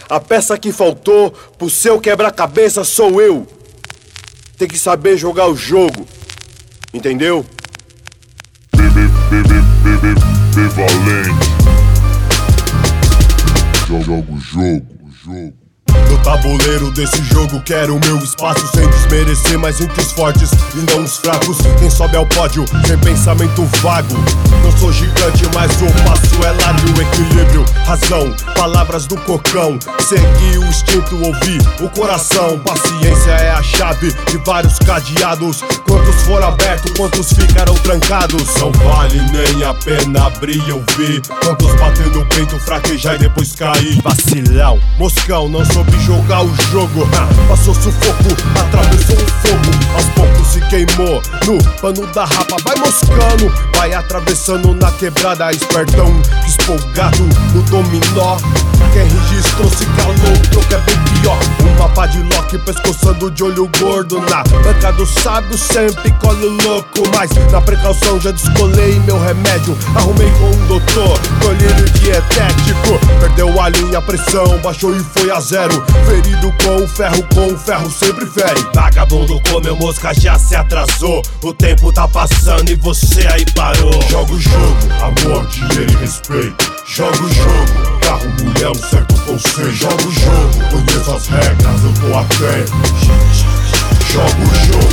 A peça que faltou pro seu quebra-cabeça sou eu. Tem que saber jogar o jogo, entendeu? Valente. Joga o jogo. No tabuleiro desse jogo quero o meu espaço, sem desmerecer, mas entre os fortes e não os fracos. Quem sobe ao pódio sem pensamento vago. Não sou gigante, mas o passo é largo. Equilíbrio, razão, palavras do cocão. Seguir o instinto, ouvir o coração. Paciência é a chave de vários cadeados. Quantos foram abertos, quantos ficaram trancados. Não vale nem a pena abrir e ouvir. Quantos bater no peito, fraquejar e depois cair. Vacilão, moscão, não soube jogar o jogo. Passou sufoco, atravessou o fogo. Aos poucos se queimou no pano da rapa. Vai moscando, vai atravessando na quebrada. Espertão, espolgado no dominó. Quem registrou se calou, o troco é bem pior. Um mapa de Loki pescoçando de olho gordo. Na banca do sábio sempre colo louco. Mas na precaução já descolei meu remédio. Arrumei com um doutor, colírio dietético. Perdeu a linha, a pressão baixou e foi a zero. Ferido com o ferro sempre fere. Vagabundo comeu mosca, já se atrasou. O tempo tá passando e você aí parou. Joga o jogo, amor, dinheiro e respeito. Joga o jogo, carro, mulher, um certo conceito. Joga o jogo, conheço as regras, eu tô atento. Joga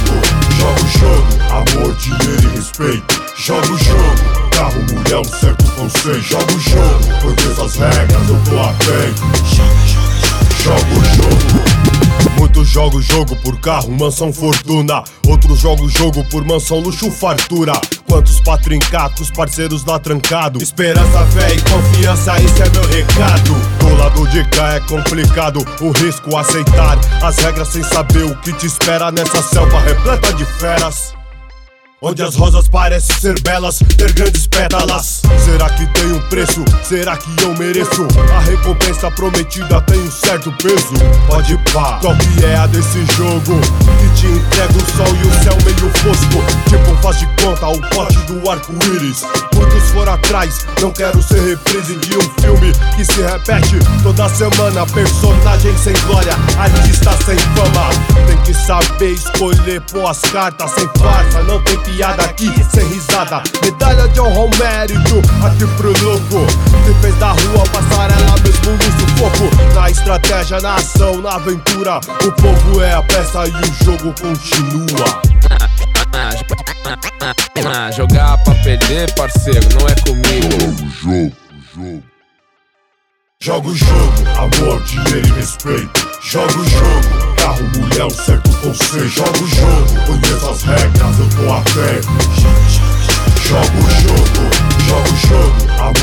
o jogo, amor, dinheiro e respeito. Joga o jogo, carro, mulher, um certo conceito. Joga o jogo, conheço as regras, eu tô atento. Joga o jogo. Muitos jogam o jogo por carro, mansão, fortuna. Outros jogam o jogo por mansão, luxo, fartura. Quantos pra trincar com os parceiros lá trancado. Esperança, fé e confiança, esse é meu recado. Do lado de cá é complicado, o risco aceitar as regras sem saber o que te espera nessa selva repleta de feras. Onde as rosas parecem ser belas, ter grandes pétalas. Será que tem um preço? Será que eu mereço? A recompensa prometida tem um certo peso. Pode pá, qual que é a desse jogo? Que te entrega o sol e o céu meio fosco. Tipo um faz de conta, o pote do arco-íris. Muitos foram atrás, não quero ser reprise de um filme que se repete toda semana. Personagem sem glória, artista sem fama. Tem que saber escolher, pôr as cartas sem farsa. Não tem piada aqui, sem risada. Medalha de honra ao mérito, aqui pro louco. Que fez da rua passarela mesmo no sufoco. Na estratégia, na ação, na aventura. O povo é a peça e o jogo continua. Jogar pra perder, parceiro, não é comigo. Joga o jogo, amor, dinheiro e respeito. Joga o jogo, carro, mulher, um certo conceito. Joga o jogo, conheço as regras, eu tô atento. Joga o jogo,